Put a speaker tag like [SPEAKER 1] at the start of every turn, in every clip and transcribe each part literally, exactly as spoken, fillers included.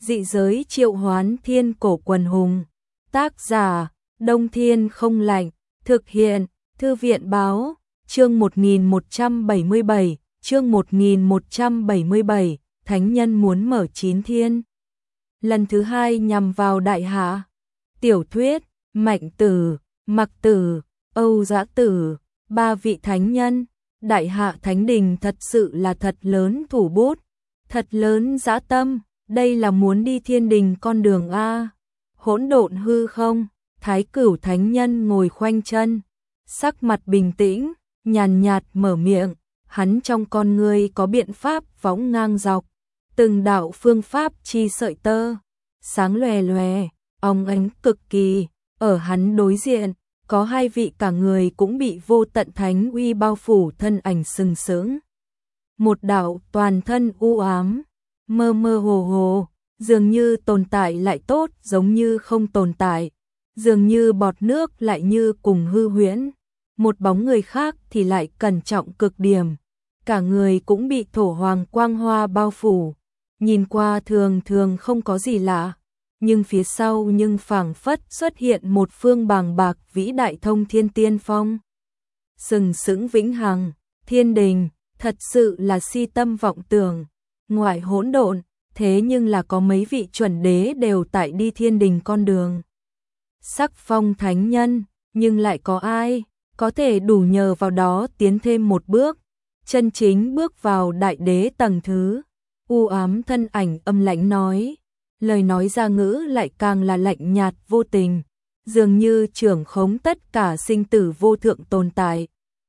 [SPEAKER 1] dị giới triệu hoán thiên cổ quần hùng. Tác giả, Đông Thiên Không Lạnh, thực hiện, Thư viện Báo, chương một nghìn một trăm bảy mươi bảy, chương một nghìn một trăm bảy mươi bảy, Thánh Nhân muốn mở chín thiên. Lần thứ hai nhằm vào Đại Hạ. Tiểu thuyết, Mạnh Tử, Mặc Tử, Âu Dã Tử, ba vị thánh nhân. Đại Hạ Thánh Đình thật sự là thật lớn thủ bút, thật lớn dã tâm, đây là muốn đi thiên đình con đường A. Hỗn độn hư không, Thái Cửu Thánh Nhân ngồi khoanh chân, sắc mặt bình tĩnh, nhàn nhạt mở miệng, hắn trong con ngươi có biện pháp võng ngang dọc, từng đạo phương pháp chi sợi tơ, sáng lòe lòe, óng ánh cực kỳ, ở hắn đối diện, có hai vị cả người cũng bị vô tận thánh uy bao phủ thân ảnh sừng sững. Một đạo toàn thân u ám, mơ mơ hồ hồ, dường như tồn tại lại tốt giống như không tồn tại, dường như bọt nước lại như cùng hư huyễn. Một bóng người khác thì lại cẩn trọng cực điểm, cả người cũng bị thổ hoàng quang hoa bao phủ, nhìn qua thường thường không có gì lạ, nhưng phía sau nhưng phảng phất xuất hiện một phương bàng bạc vĩ đại thông thiên tiên phong. Sừng sững vĩnh hằng, thiên đình, thật sự là si tâm vọng tưởng, ngoại hỗn độn, thế nhưng là có mấy vị chuẩn đế đều tại đi thiên đình con đường. Sắc phong thánh nhân, nhưng lại có ai có thể đủ nhờ vào đó tiến thêm một bước, chân chính bước vào đại đế tầng thứ. U ám thân ảnh âm lãnh nói, lời nói ra ngữ lại càng là lạnh nhạt vô tình, dường như trưởng khống tất cả sinh tử vô thượng tồn tại.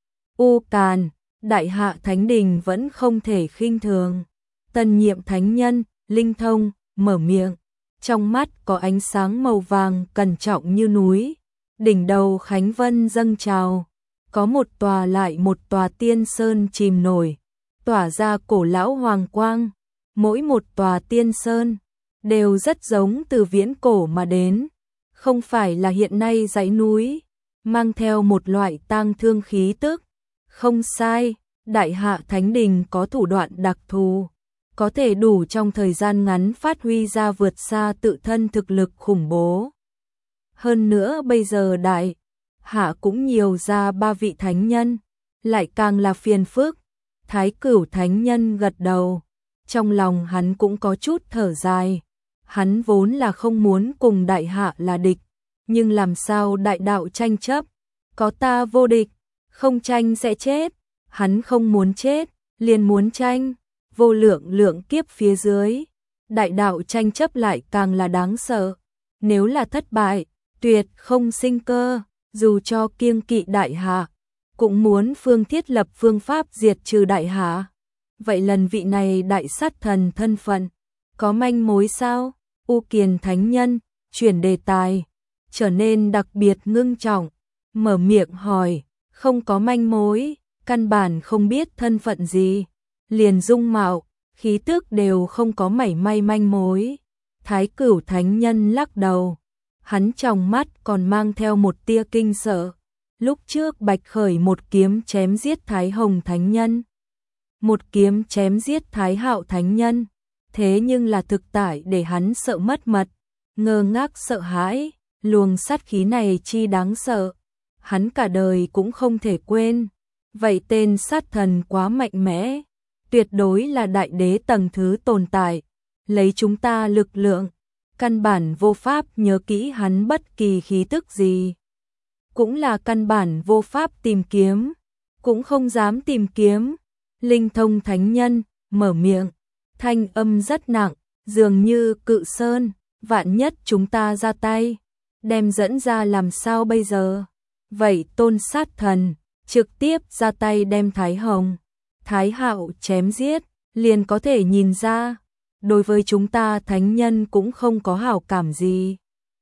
[SPEAKER 1] U Càn, Đại Hạ Thánh Đình vẫn không thể khinh thường. Tân nhiệm thánh nhân, Linh Thông, mở miệng, trong mắt có ánh sáng màu vàng cẩn trọng như núi, đỉnh đầu Khánh Vân dâng trào, có một tòa lại một tòa tiên sơn chìm nổi, tỏa ra cổ lão hoàng quang, mỗi một tòa tiên sơn đều rất giống từ viễn cổ mà đến, không phải là hiện nay dãy núi, mang theo một loại tang thương khí tức. Không sai, Đại Hạ Thánh Đình có thủ đoạn đặc thù, có thể đủ trong thời gian ngắn phát huy ra vượt xa tự thân thực lực khủng bố. Hơn nữa bây giờ Đại Hạ cũng nhiều ra ba vị thánh nhân, lại càng là phiền phức. Thái Cửu Thánh Nhân gật đầu, trong lòng hắn cũng có chút thở dài. Hắn vốn là không muốn cùng Đại Hạ là địch, nhưng làm sao đại đạo tranh chấp, có ta vô địch, không tranh sẽ chết, hắn không muốn chết, liền muốn tranh, vô lượng lượng kiếp phía dưới, đại đạo tranh chấp lại càng là đáng sợ, nếu là thất bại, tuyệt không sinh cơ, dù cho kiêng kỵ Đại Hạ, cũng muốn phương thiết lập phương pháp diệt trừ Đại Hạ. Vậy lần vị này đại sát thần thân phận, có manh mối sao? U Kiền Thánh Nhân, chuyển đề tài, trở nên đặc biệt ngưng trọng, mở miệng hỏi, không có manh mối, căn bản không biết thân phận gì, liền dung mạo, khí tức đều không có mảy may manh mối. Thái Cửu Thánh Nhân lắc đầu, hắn trong mắt còn mang theo một tia kinh sợ, lúc trước Bạch Khởi một kiếm chém giết Thái Hồng Thánh Nhân, một kiếm chém giết Thái Hạo Thánh Nhân, thế nhưng là thực tại để hắn sợ mất mật, ngơ ngác sợ hãi, luồng sát khí này chi đáng sợ, hắn cả đời cũng không thể quên. Vậy tên sát thần quá mạnh mẽ, tuyệt đối là đại đế tầng thứ tồn tại, lấy chúng ta lực lượng, căn bản vô pháp nhớ kỹ hắn bất kỳ khí tức gì, cũng là căn bản vô pháp tìm kiếm, cũng không dám tìm kiếm. Linh Thông Thánh Nhân mở miệng, thanh âm rất nặng, dường như cự sơn, vạn nhất chúng ta ra tay, đem dẫn ra làm sao bây giờ? Vậy tôn sát thần, trực tiếp ra tay đem Thái Hồng, Thái Hạo chém giết, liền có thể nhìn ra, đối với chúng ta thánh nhân cũng không có hảo cảm gì.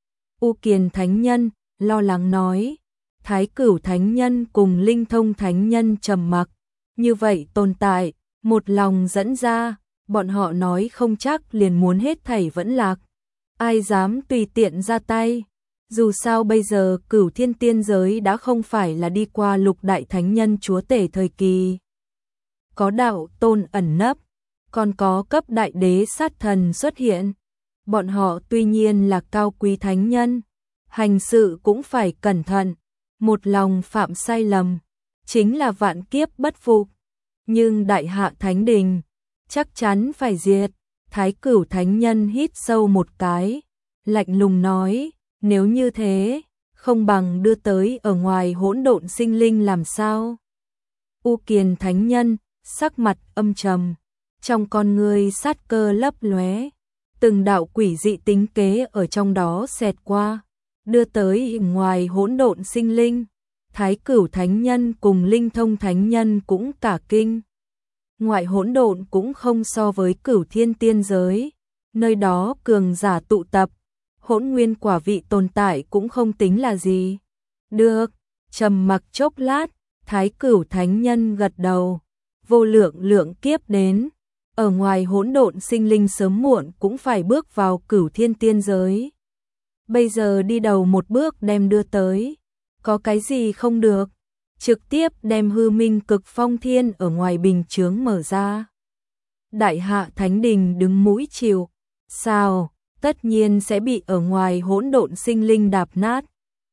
[SPEAKER 1] U Kiền Thánh Nhân lo lắng nói, Thái Cửu Thánh Nhân cùng Linh Thông Thánh Nhân trầm mặc, như vậy tồn tại, một lòng dẫn ra, bọn họ nói không chắc liền muốn hết thảy vẫn lạc. Ai dám tùy tiện ra tay, dù sao bây giờ Cửu Thiên Tiên giới đã không phải là đi qua lục đại thánh nhân chúa tể thời kỳ. Có đạo tôn ẩn nấp, còn có cấp đại đế sát thần xuất hiện, Bọn họ tuy nhiên là cao quý thánh nhân, hành sự cũng phải cẩn thận, một lòng phạm sai lầm, chính là vạn kiếp bất phục. Nhưng đại hạ thánh đình, chắc chắn phải diệt. Thái Cửu thánh nhân hít sâu một cái, lạnh lùng nói, nếu như thế, không bằng đưa tới ở ngoài hỗn độn sinh linh làm sao? U Kiền thánh nhân, sắc mặt âm trầm, trong con ngươi sát cơ lấp lóe, từng đạo quỷ dị tính kế ở trong đó xẹt qua, đưa tới ngoài hỗn độn sinh linh. Thái Cửu thánh nhân cùng Linh Thông thánh nhân cũng cả kinh. Ngoại hỗn độn cũng không so với Cửu Thiên tiên giới, nơi đó cường giả tụ tập, hỗn nguyên quả vị tồn tại cũng không tính là gì. Được, trầm mặc chốc lát, Thái Cửu thánh nhân gật đầu, vô lượng lượng kiếp đến, ở ngoài hỗn độn sinh linh sớm muộn cũng phải bước vào Cửu Thiên tiên giới. Bây giờ đi đầu một bước đem đưa tới, có cái gì không được? Trực tiếp đem hư minh cực phong thiên ở ngoài bình chướng mở ra. Đại hạ thánh đình đứng mũi chịu, sao, tất nhiên sẽ bị ở ngoài hỗn độn sinh linh đạp nát.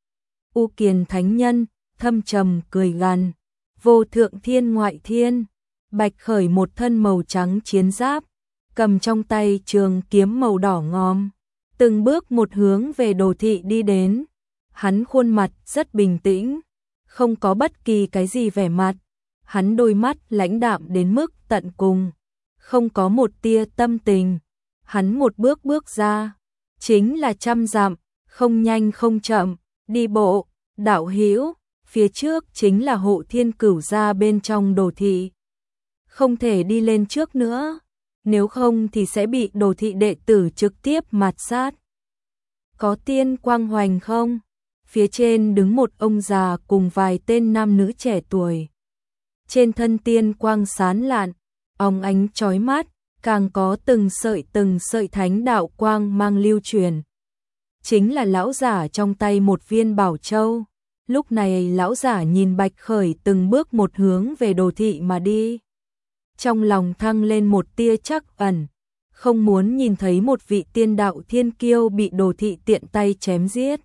[SPEAKER 1] U Kiền thánh nhân, thâm trầm cười gằn, vô thượng thiên ngoại thiên, bạch khởi một thân màu trắng chiến giáp, cầm trong tay trường kiếm màu đỏ ngòm, từng bước một hướng về đồ thị đi đến. Hắn khuôn mặt rất bình tĩnh, không có bất kỳ cái gì vẻ mặt, hắn đôi mắt lãnh đạm đến mức tận cùng, không có một tia tâm tình. Hắn một bước bước ra, chính là trăm dặm, không nhanh không chậm, đi bộ, đạo hữu, phía trước chính là Hộ Thiên Cửu gia bên trong đồ thị. Không thể đi lên trước nữa, nếu không thì sẽ bị đồ thị đệ tử trực tiếp mạt sát. Có tiên quang hoành không? Phía trên đứng một ông già cùng vài tên nam nữ trẻ tuổi. Trên thân tiên quang sáng lạn, óng ánh chói mắt, càng có từng sợi từng sợi thánh đạo quang mang lưu truyền. Chính là lão giả trong tay một viên bảo châu. Lúc này lão giả nhìn Bạch Khởi từng bước một hướng về đồ thị mà đi. Trong lòng thăng lên một tia trắc ẩn, không muốn nhìn thấy một vị tiên đạo thiên kiêu bị đồ thị tiện tay chém giết.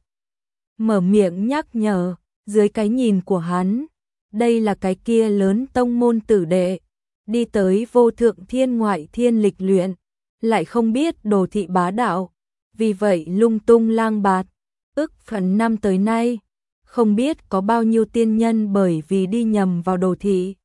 [SPEAKER 1] Mở miệng nhắc nhở, dưới cái nhìn của hắn, đây là cái kia lớn tông môn tử đệ, đi tới vô thượng thiên ngoại thiên lịch luyện, lại không biết đồ thị bá đạo, vì vậy lung tung lang bạt, ức phần năm tới nay, không biết có bao nhiêu tiên nhân bởi vì đi nhầm vào đồ thị,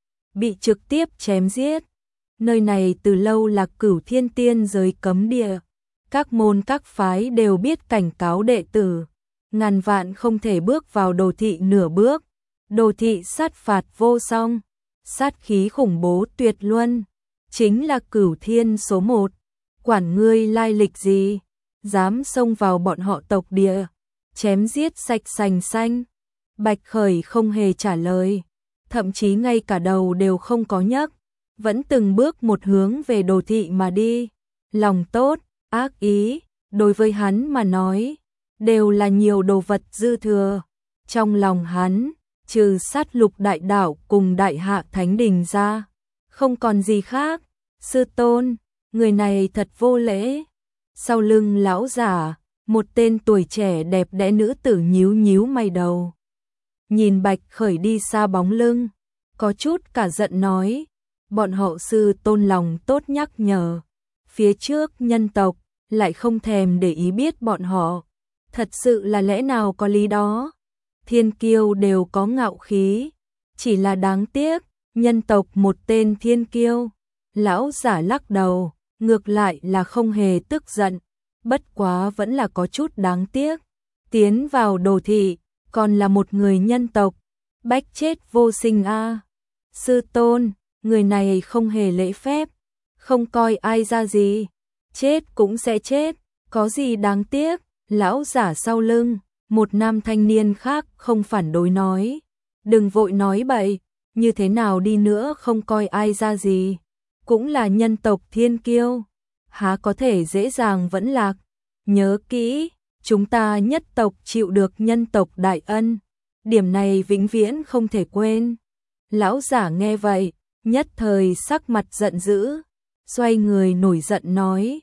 [SPEAKER 1] bị trực tiếp chém giết. Nơi này từ lâu là Cửu Thiên tiên giới cấm địa, các môn các phái đều biết cảnh cáo đệ tử, ngàn vạn không thể bước vào đồ thị nửa bước. Đồ thị sát phạt vô song, sát khí khủng bố tuyệt luân, chính là Cửu Thiên số một. Quản ngươi lai lịch gì, dám xông vào bọn họ tộc địa, chém giết sạch sành xanh. Bạch Khởi không hề trả lời, thậm chí ngay cả đầu đều không có nhấc, vẫn từng bước một hướng về đồ thị mà đi. Lòng tốt, ác ý, đối với hắn mà nói, đều là nhiều đồ vật dư thừa. Trong lòng hắn, trừ sát lục đại đạo cùng đại hạ thánh đình ra, không còn gì khác. Sư tôn, người này thật vô lễ. Sau lưng lão giả, một tên tuổi trẻ đẹp đẽ nữ tử nhíu nhíu mày đầu. Nhìn Bạch Khởi đi xa bóng lưng, có chút cả giận nói, bọn họ sư tôn lòng tốt nhắc nhở, phía trước nhân tộc lại không thèm để ý biết bọn họ, thật sự là lẽ nào có lý đó. Thiên kiêu đều có ngạo khí, chỉ là đáng tiếc, nhân tộc một tên thiên kiêu. Lão giả lắc đầu, ngược lại là không hề tức giận, bất quá vẫn là có chút đáng tiếc. Tiến vào đồ thị, còn là một người nhân tộc, bách chết vô sinh a. Sư tôn, người này không hề lễ phép, không coi ai ra gì, chết cũng sẽ chết, có gì đáng tiếc. Lão giả sau lưng, một nam thanh niên khác không phản đối nói, đừng vội nói bậy, như thế nào đi nữa không coi ai ra gì, cũng là nhân tộc thiên kiêu, há có thể dễ dàng vẫn lạc. Nhớ kỹ, chúng ta nhất tộc chịu được nhân tộc đại ân, điểm này vĩnh viễn không thể quên. Lão giả nghe vậy, nhất thời sắc mặt giận dữ, xoay người nổi giận nói,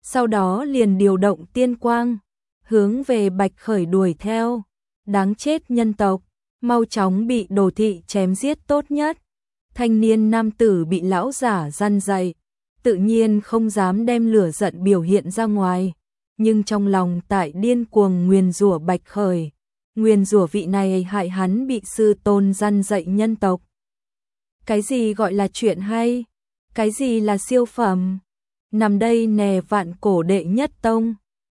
[SPEAKER 1] sau đó liền điều động tiên quang, hướng về Bạch Khởi đuổi theo. Đáng chết nhân tộc, mau chóng bị đồ thị chém giết tốt nhất. Thanh niên nam tử bị lão giả răn dạy, tự nhiên không dám đem lửa giận biểu hiện ra ngoài, nhưng trong lòng tại điên cuồng nguyền rủa Bạch Khởi, nguyền rủa vị này hại hắn bị sư tôn răn dạy nhân tộc. Cái gì gọi là chuyện hay? Cái gì là siêu phẩm? Nằm đây nè vạn cổ đệ nhất tông.